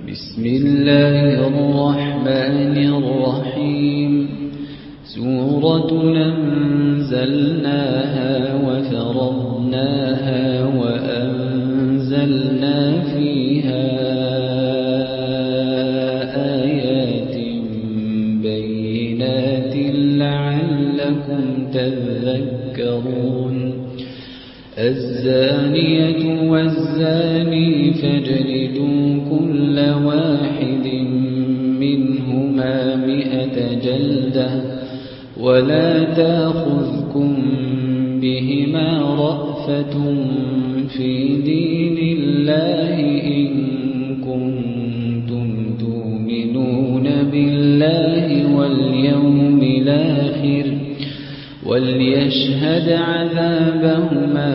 بسم الله الرحمن الرحيم سورة أنزلناها وفرضناها وأنزلنا فيها آيات بينات لعلكم تذكرون الزانية والزاني فاجلدوا كل واحد منهما 100 جلدة ولا تأخذكم بهما رأفة في دين الله إن كنتم تؤمنون بالله واليوم الآخر وليشهد عذابهما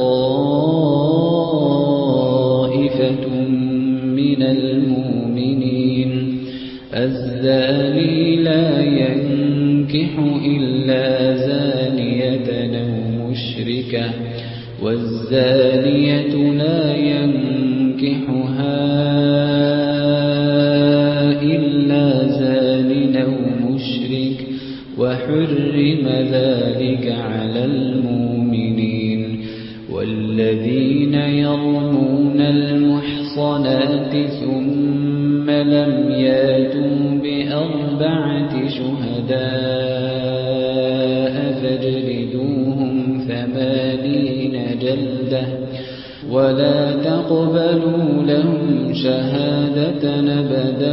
طائفة من المؤمنين الزاني لا ينكح إلا زانية أو مشركة والزانية لا ينكحها إلا زان أو مشرك وحرم ذلك على المؤمنين والذين يرمون المحصنات ثم لم ياتوا ب4 شهداء فاجلدوهم 80 جلدة ولا تقبلوا لهم شهادة أبدا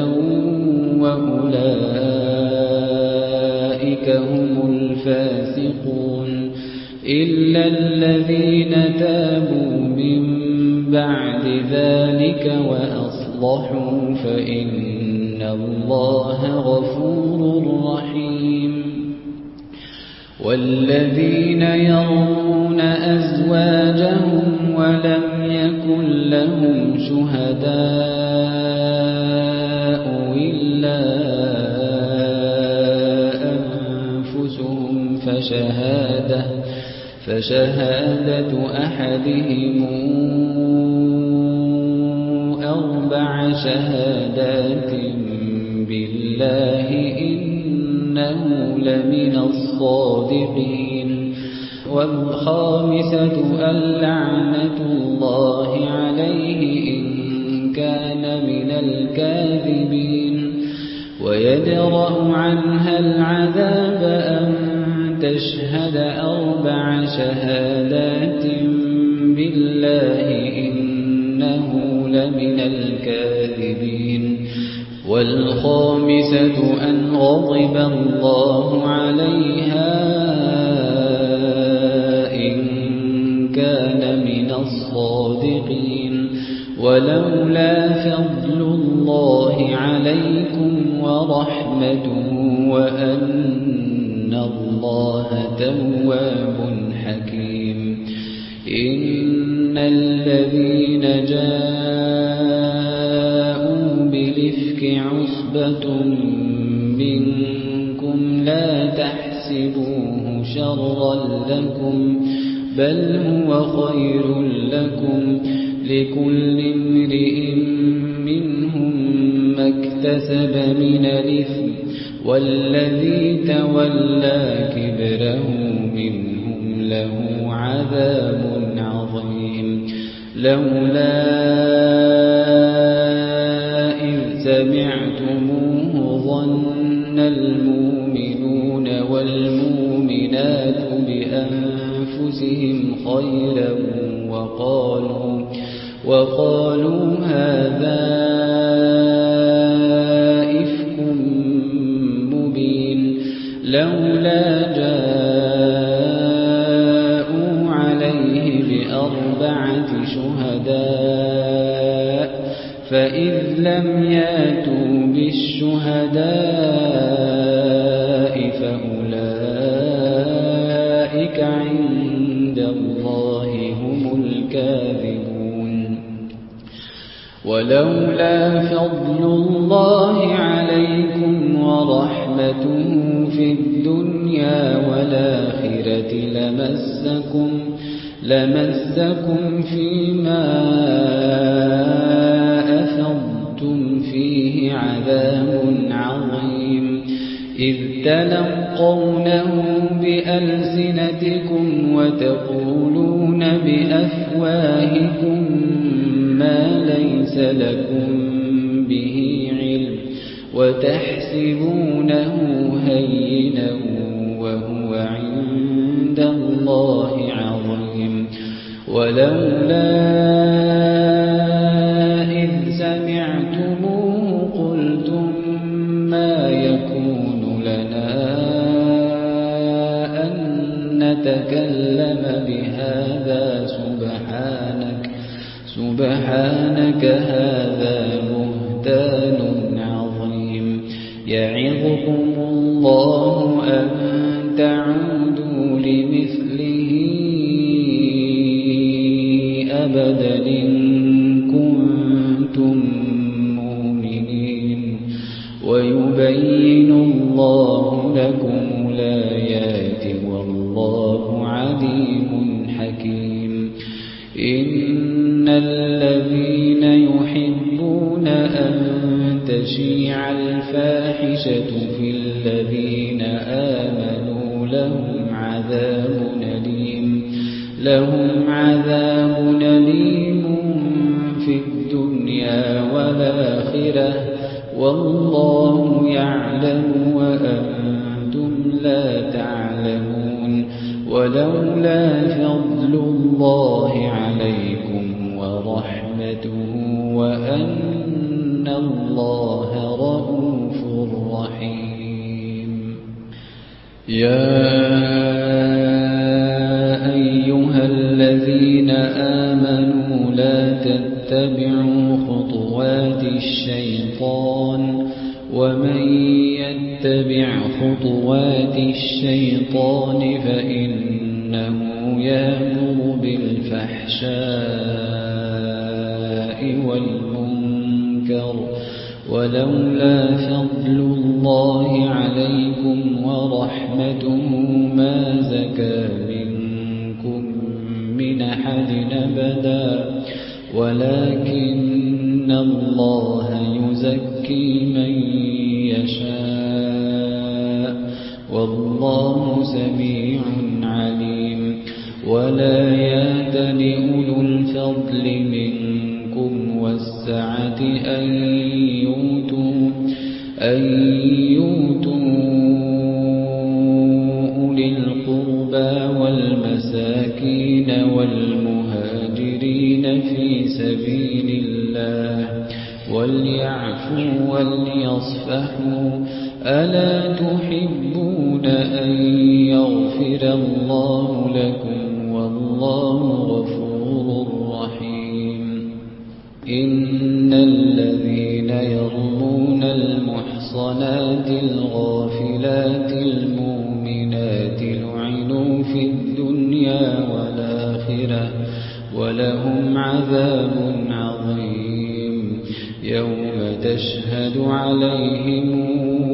وأولئك هم الفاسقون إلا الذين تابوا من بعد ذلك وأصلحوا فإن الله غفور رحيم والذين يرمون أزواجهم ولم يكن لهم شهداء إلا أنفسهم فشهادة أحدهم 4 شهادات بالله إنه لمن الصادقين والخامسة اللعنة الله عليه إن كان من الكاذبين ويدرأ عنها العذاب أن تشهد 4 شهادات بالله إنه لمن الكاذبين والخامسة أن غضب الله عليها إن كان من الصادقين ولولا فضل الله عليكم ورحمته وأن الله تواب حكيم إن الذين جاءوا بالإفك عصبة منكم لا تحسبوه شرا لكم بل هو خير لكم لكل امرئ منهم ما اكتسب من الإثم والذي تولى كبره منهم له عذاب عظيم لولا إذ سمعتموه ظن المؤمنون والمؤمنات بأنفسهم خيرا وقالوا هذا إفك مبين لولا جاءوا عليه ب4 شهداء فإذ لم ياتوا بالشهداء فأولئك عند الله هم الكاذبون ولولا فضل الله عليكم ورحمته في الدنيا والآخرة لمسكم فيما أفضتم عذاب عظيم إذ تلقونه بألسنتكم وتقولون بأفواهكم ما ليس لكم به علم وتحسبونه هينا وهو عند الله عظيم ولولا إذ سمعتموه قلتم ما يكون لنا أن نتكلم بهذا سبحانك هذا بهتان عظيم يعظكم الله أن تعودوا لمثله أبدا إن كنتم مؤمنين ويبين الله لكم الآيات والله عليم حكيم إن الذين يحبون أن تشيع الفاحشة في الذين آمنوا لهم عذاب أليم في الدنيا والآخرة والله يعلم وأنتم لا تعلمون ولولا فضل الله عليكم ورحمته وأن الله رؤوف رحيم يا أيها الذين آمنوا لا تتبعوا خطوات الشيطان ومن يتبع خطوات الشيطان فإنه يأمر بالفحشاء والمنكر ولولا فضل الله عليكم ورحمته ما زكى منكم من أحد أبدا ولكن الله يزكي من يشاء والله سميع عليم ولا يأتل أولو الفضل منكم والسعة أن يؤتوا أولي القربى والمساكين والمهاجرين في سبيل الله وليعفوا وليصفحوا ألا تحبون أن يغفر الله لكم والله غفور رحيم إن الذين يرمون المحصنات الغافلات المؤمنات لعنوا في الدنيا والآخرة ولهم عذاب عظيم يوم تشهد عليهم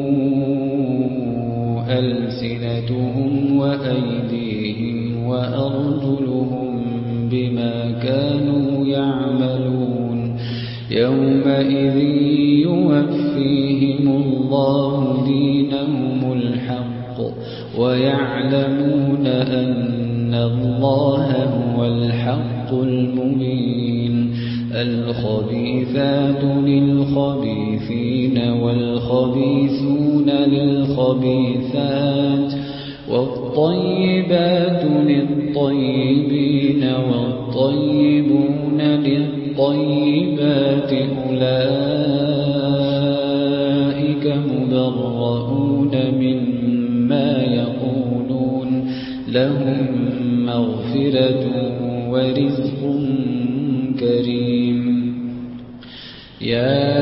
ألسنتهم وأيديهم وأرجلهم بما كانوا يعملون يومئذ يوفيهم الله دينهم الحق ويعلمون أن الله هو الحق المبين الخبيثات للخبيثين والخبيثون للخبيثات والطيبات للطيبين والطيبون للطيبات أولئك مبرؤون مما يقولون لهم مغفرة ورزق كريم يا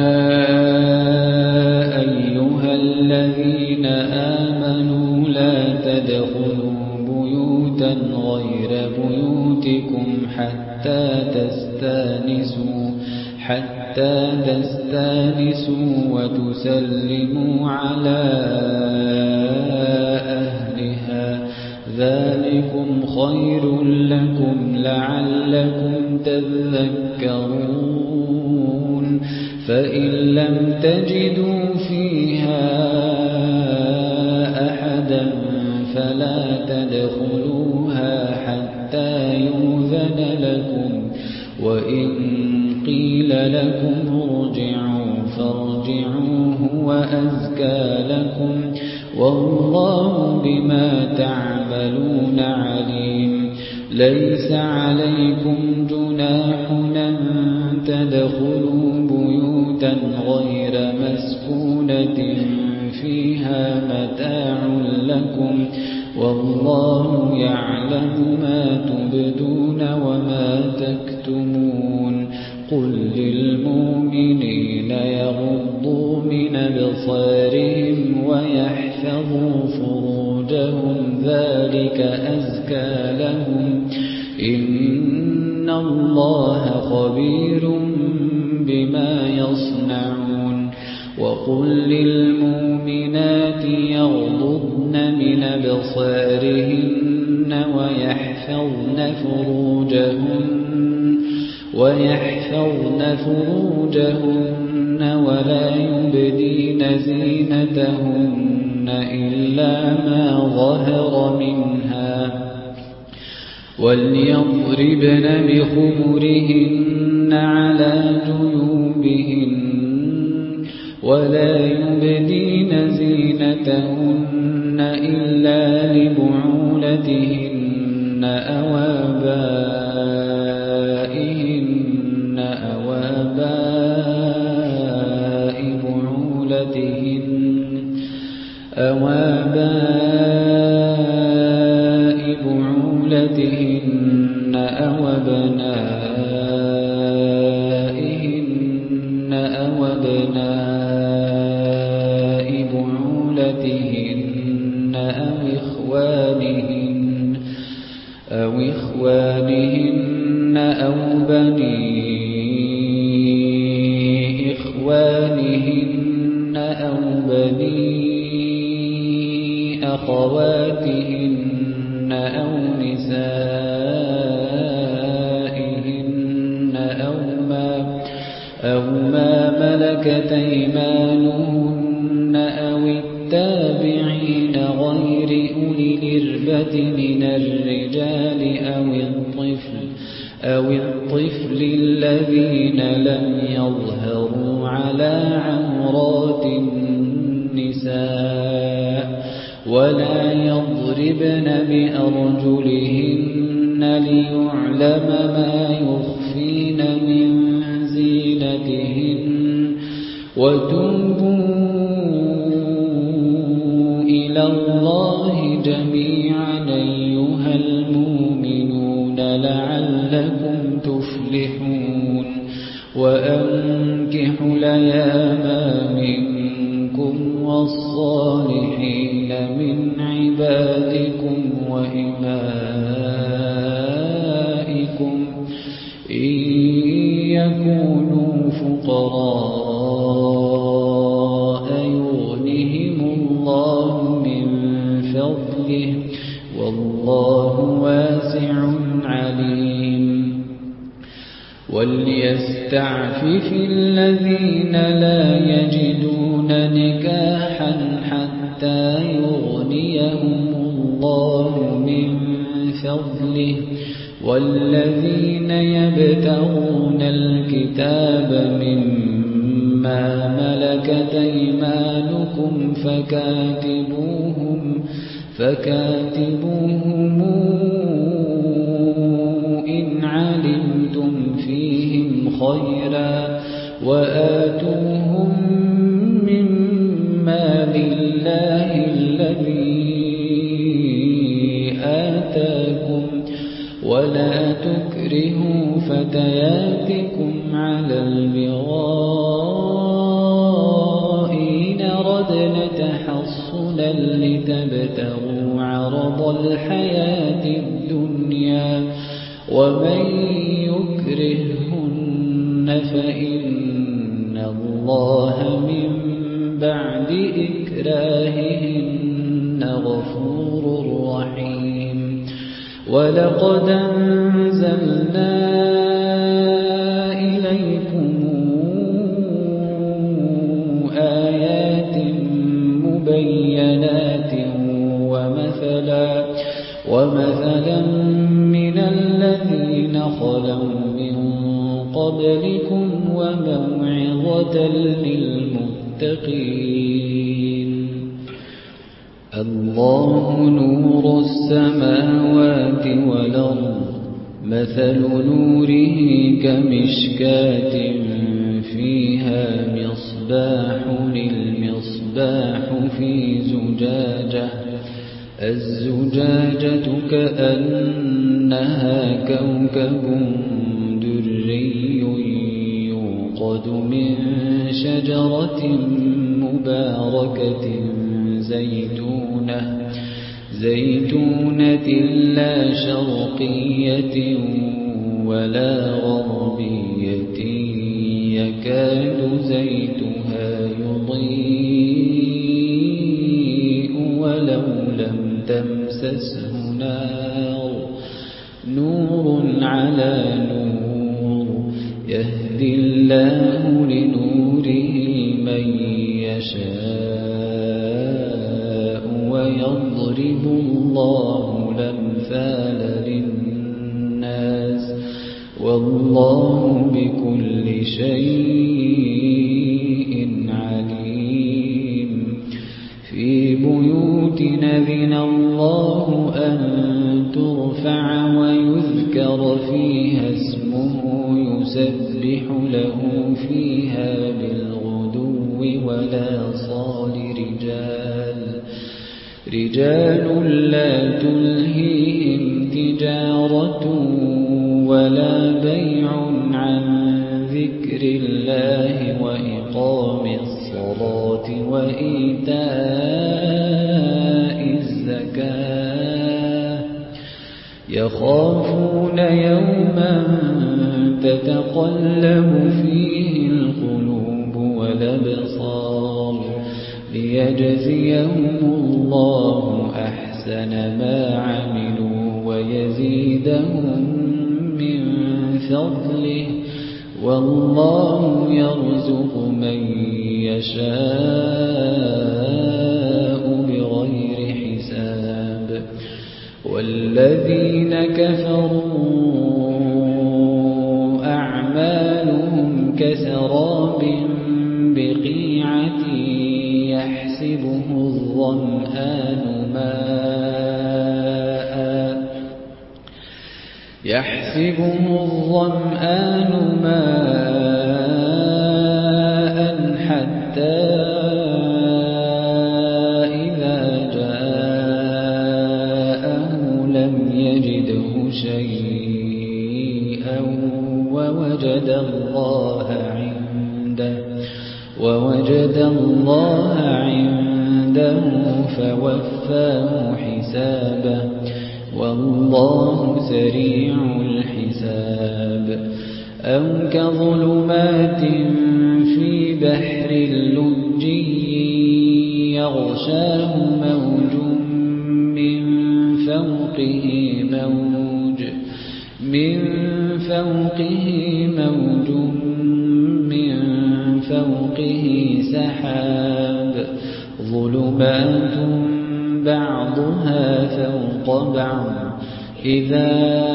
أيها الذين آمنوا لا تدخلوا بيوتا غير بيوتكم حتى تستانسوا وتسلموا على أهلها ذلكم خير لكم لعلكم تذكرون فإن لم تجدوا فيها أحدا فلا تدخلوها حتى يؤذن لكم وإن قيل لكم ارجعوا فارجعوا هو أزكى لكم والله بما تعملون عليم ليس عليكم جناح أن تدخلوا بيوتا غير مسكونة فيها متاع لكم والله يعلم ما تبدون وما تكتمون قل للمؤمنين يغضوا من أبصارهم ويحفظوا فروجهم ذلك أزكى لهم إن الله خبير بما يصنعون وقل للمؤمنات يغضضن من أبصارهن ويحفظن فروجهن ولا يبدين زينتهن إلا ما ظهر منها وليضربن بخمرهن على جيوبهن ولا يبدين زينتهن إلا لبعولتهن أو آبائهن أو آباء بعولتهن أو أبنائهن أو أبناء بعولتهن أو إخوانهن أو بني إخوانهن أو بني أخواتهن أو نسائهن أو ما ملكت أيمانهن أو التابعين غير أولي الإربة من الرجال أو الطفل الذين لم يظهروا على عورات النساء ولا يضربن بأرجلهن ليعلم ما يخفين من زينتهن وتوبوا إلى الله جميعا أيها المؤمنون لعلكم تفلحون وأنكحوا الأيام منكم والصالحين من عبادكم وإمائكم إن يكونوا فقراء يغنهم الله من فضله والله واسع عليم وليستعفف الذين لا يجدون نكاحا حتى يغنيهم الله من فضله والذين يبتغون الكتاب مما ملكت أيمانكم فكاتبوهم إن علمتم فيهم خيرا وآتوهم من مال الله الذي آتاكم ولا تكرهوا فتياتكم على البغاء إن ردن تحصنا لتبتغوا عرض الحياة الدنيا ومن يكرهن فإن الله من بعد إكراههن غفور رحيم ولقد أنزلنا إليكم بينات ومثلا من الذين خلوا من قبلكم وموعظة للمتقين الله نور السماوات والأرض مثل نوره كمشكاة فيها مصباح المصباح في زجاجة الزجاجة كأنها كوكب دري يوقد من شجرة مباركة زيتونة لا شرقية ولا غربية يكاد زيتها يضيء ولو لم تمسسه نور على نور يهدي الله لنوره من يشاء ويضرب الله الأمثال للناس والله بكل شيء عليم في بيوت أذن الله أن ترفع ويذكر فيها اسمه يسبح له فيها بالغدو والآصال رجال لا تلهيهم تجارة ولا بيع عن ذكر الله وإقام الصلاة وإيتاء الزكاة يخافون يوما تتقلب فيه القلوب والأبصار ليجزيهم الله أحسن ما عملوا ويزيدهم من فضله والله يرزق من يشاء بغير حساب والذين كفروا أعمالهم كسراب بقيعة يحسبه الظمآن ماء حتى إذا جاءه لم يجده شيئا ووجد الله عنده فوفاه حسابه والله سريع الحساب أو كظلمات في بحر لجي يغشاه موج من فوقه سحاب ظلمات بعضها فوق بعض إذا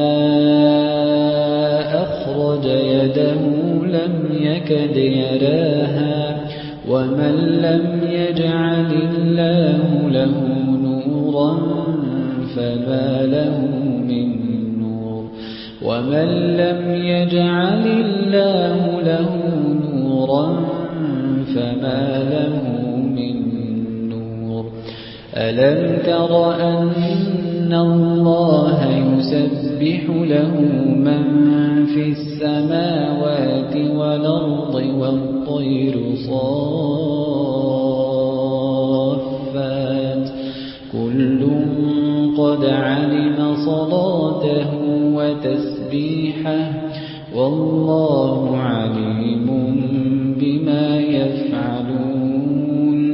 أخرج يده لم يكد يراها ومن لم يجعل الله له نورا فما له من نور ومن لم يجعل الله له نورا فما له من نور ألم تر أن الله يسبح له من في السماوات والأرض والطير صافات كل قد علم صلاته وتسبيحه والله عليم بما يفعلون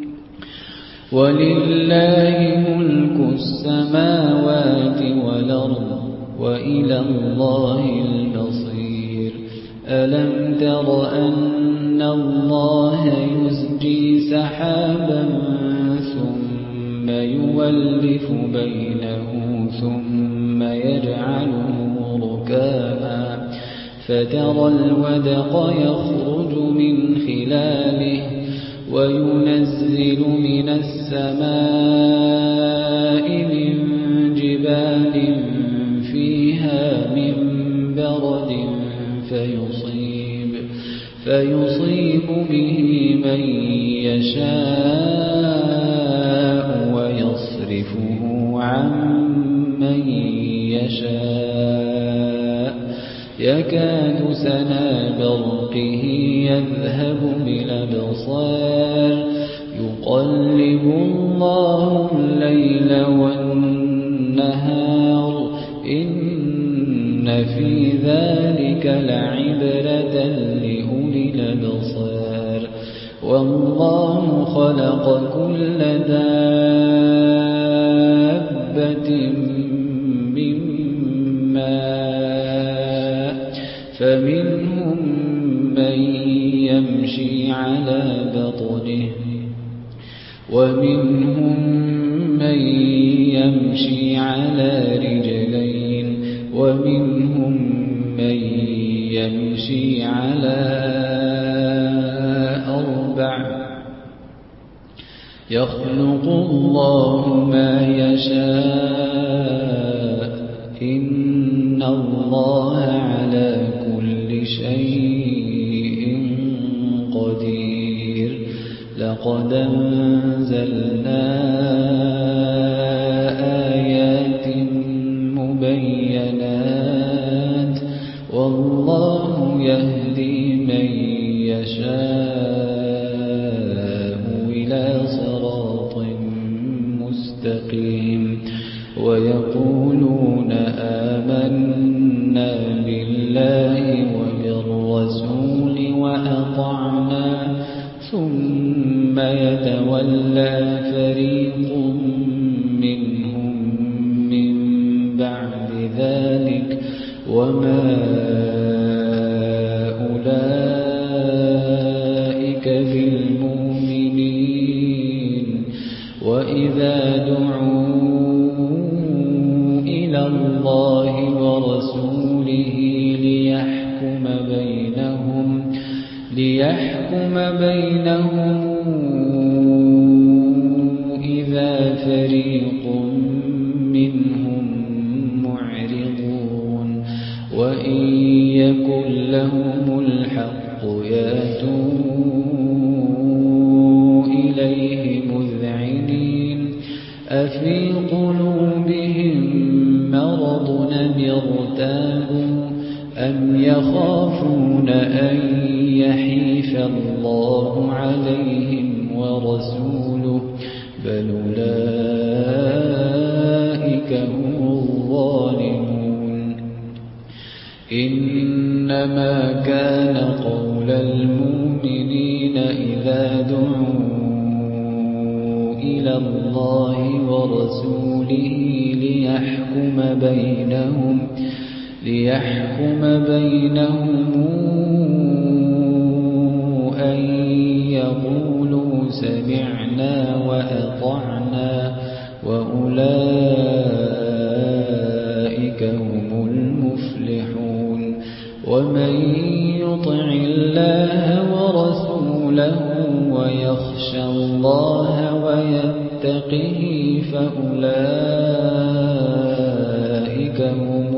ولله ملك السماوات والأرض وإلى الله المصير ألم تر أن الله يزجي سحابا ثم يولف بينه ثم يجعله ركاما فترى الودق يخرج من خلاله وينزل من السماء من جبال فيها من برد فيصيب به من يشاء ويصرفه عن من يشاء يكاد سنا برقه يذهب بالأبصار يقلب الله الليل والنهار إن في ذلك لعبرة لأولي الأبصار والله خلق كل دابة من ماء فمنهم من يمشي على بطنه ومنهم من يمشي على رجلين ومنهم من يمشي على أربع يخلق الله ما يشاء إن الله على كل شيء قدير لقد أنزلنا آيات مبينات والله يهدي من يشاء إلى صراط مستقيم ويقولون آمنا بالله وبالرسول وأطعنا ثم يتولى فريق منهم من بعد ذلك وما أولئك بالمؤمنين وإذا دعوا إلى الله ورسوله ليحكم بينهم إذا فريق منهم معرضون وإن يكن لهم الحق يأتوا إليه مذعنين أفي قلوبهم مرض أم ارتابوا أم يخافون أن يحيف الله عليهم ورسوله بل أولئك هم الظالمون إنما كان قول المؤمنين إذا دعوا إلى الله ورسوله ليحكم بينهم أن يقولوا سمعنا وأطعنا وأولئك هم المفلحون ومن يطع الله ورسوله ويخشى الله ويتقه فأولئك هم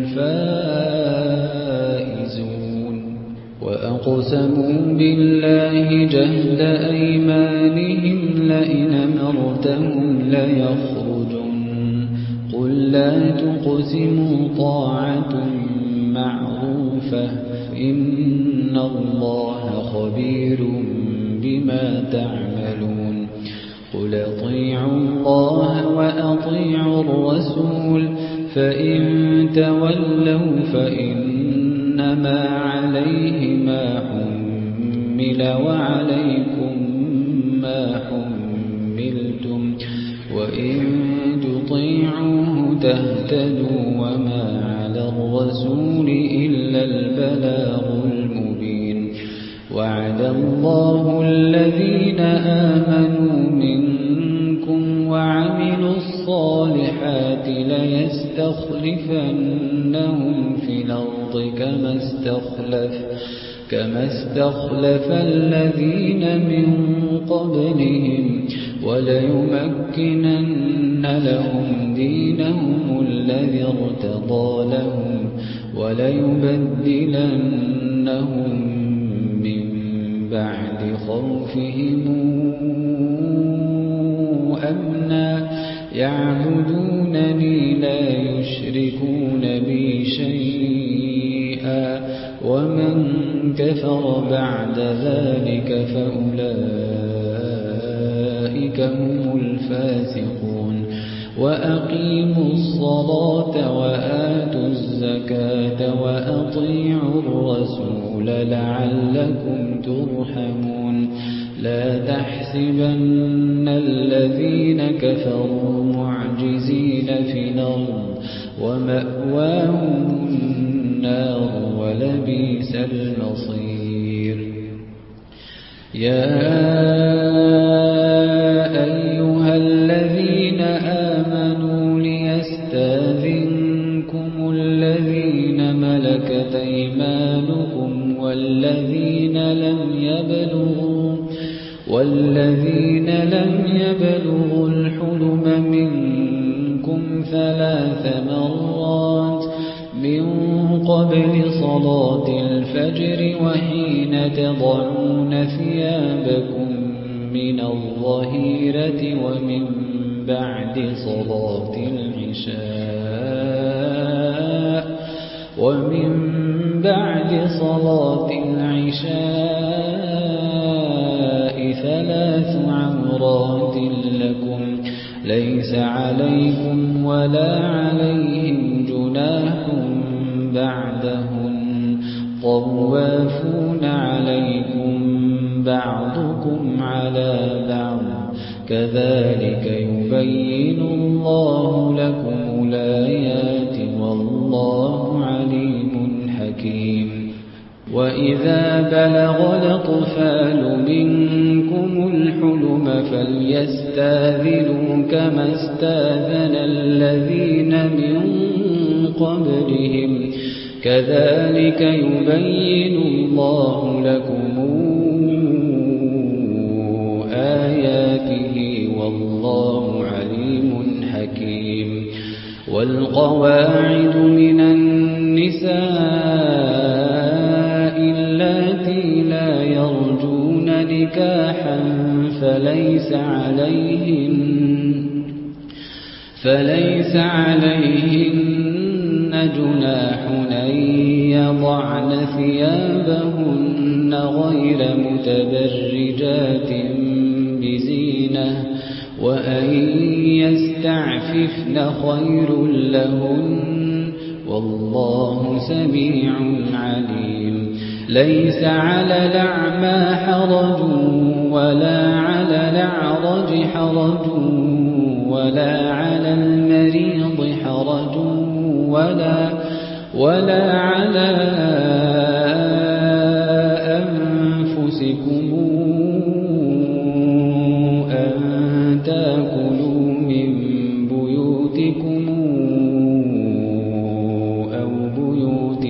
الفائزون وأقسموا بالله جهد أيمانهم لئن أمرتهم ليخرجن قل لا تقسموا طاعة معروفة إن الله خبير بما تعملون قل اطيعوا الله وأطيعوا الرسول فإن تولوا فإنما عليه ما حمل وعليكم ما حملتم وإن تطيعوه تهتدوا وما على الرسول إلا البلاغ المبين وعد الله الذين آمنوا منكم وعملوا ليستخلفنهم في الأرض كما استخلف الذين من قبلهم وليمكنن لهم دينهم الذي ارتضى لهم وليبدلنهم من بعد خوفهم أمنا يعبدونني لا يشركون بي شيئا ومن كفر بعد ذلك فأولئك هم الفاسقون وأقيموا الصلاة وآتوا الزكاة وأطيعوا الرسول لعلكم ترحمون لا تحسبن الذين كفروا معجزين في الأرض ومأواهم النار ولبئس المصير يا أيها الذين آمنوا ليستاذنكم الذين ملكت أيمانكم والذين لم يبلغوا الحلم منكم 3 مرات من قبل صلاة الفجر وحين تضعون ثيابكم من الظهيرة ومن بعد صلاة العشاء 3 عورات لكم ليس عليكم ولا عليهم جناح بعدهن طوافون عليكم بعضكم على بعض كذلك يبين الله لكم الآيات والله عليم حكيم وإذا بلغ الأطفال منكم الحلم فليستاذنوا كما استاذن الذين من قبلهم كذلك يبين الله لكم آياته والله عليم حكيم والقواعد من النساء اللاتي لا يرجون نكاحا فليس عليهن جناح أن يضعن ثيابهن غير متبرجات بزينة وأن يستعففن خير لهن والله سميع عليم ليس على الأعمى حرج ولا على الأعرج حرج ولا على المريض حرج ولا على أنفسكم أن تأكلوا من بيوتكم أو بيوت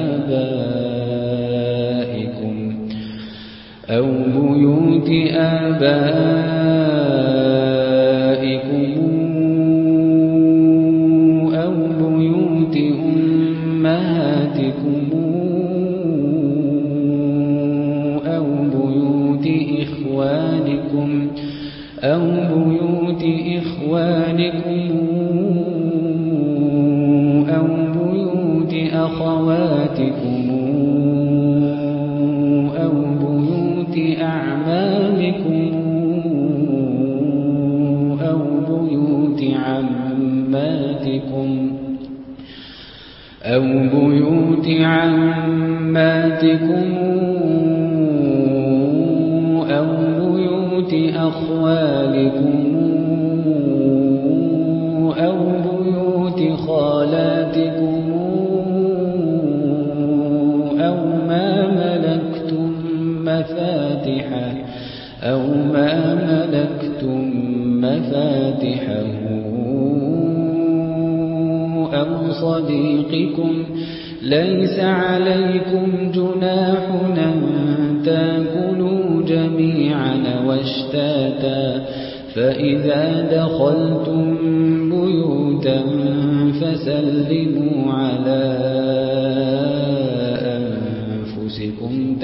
آبائكم أو بيوت أمهاتكم أو بيوت إخوانكم أو بيوت أخواتكم أو بيوت أعمامكم أو بيوت عماتكم أو بيوت أخوالكم أو بيوت خالاتكم أو ما ملكتم مفاتحه أو صديقكم ليس عليكم جناح أن تأكلوا جميعا واشتاتا فإذا دخلتم بيوتا فسلموا على أنفسكم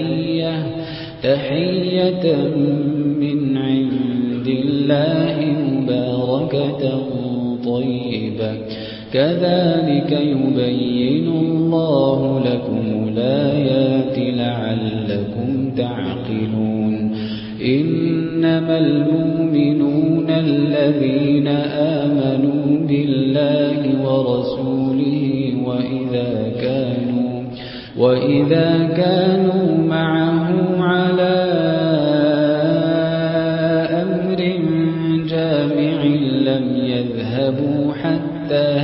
تحية من عند الله مباركة طيبة كذلك يبين الله لكم الآيات لعلكم تعقلون إنما المؤمنون الذين آمنوا بالله ورسوله وإذا كانوا معه على أمر جامع لم يذهبوا حتى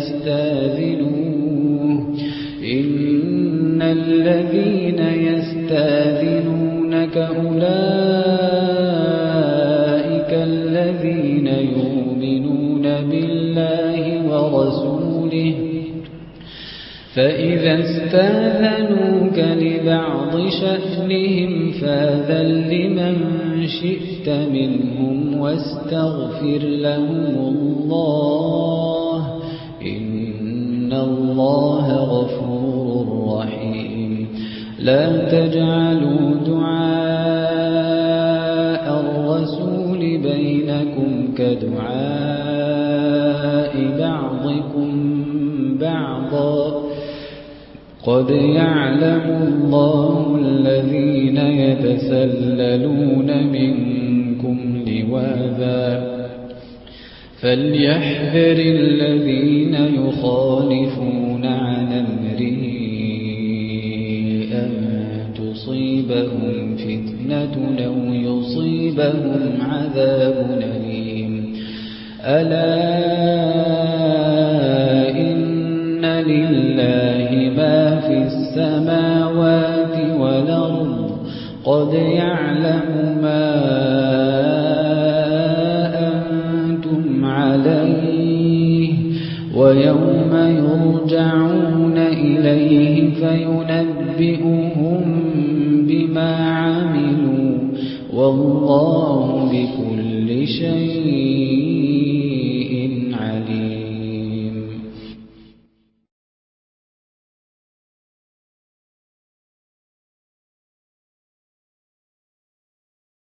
يستاذنوه إن الذين يستاذنونك أولئك الذين يؤمنون بالله ورسوله فإذا استاذنوك لبعض شأنهم فاذن لمن شئت منهم واستغفر لهم الله إن الله غفور رحيم لا تجعلوا دعاء الرسول بينكم كدعاء بعضكم بعضا قد يعلم الله الذين يتسللون منكم لواذا فليحذر الذين يخالفون عن أمره أن تصيبهم فتنة أو يصيبهم عذاب أليم ألا إن لله ما في السماوات والأرض قد يعلم ما أنتم عليه ويوم يرجعون إليه فينبئهم بما عملوا والله بكل شيء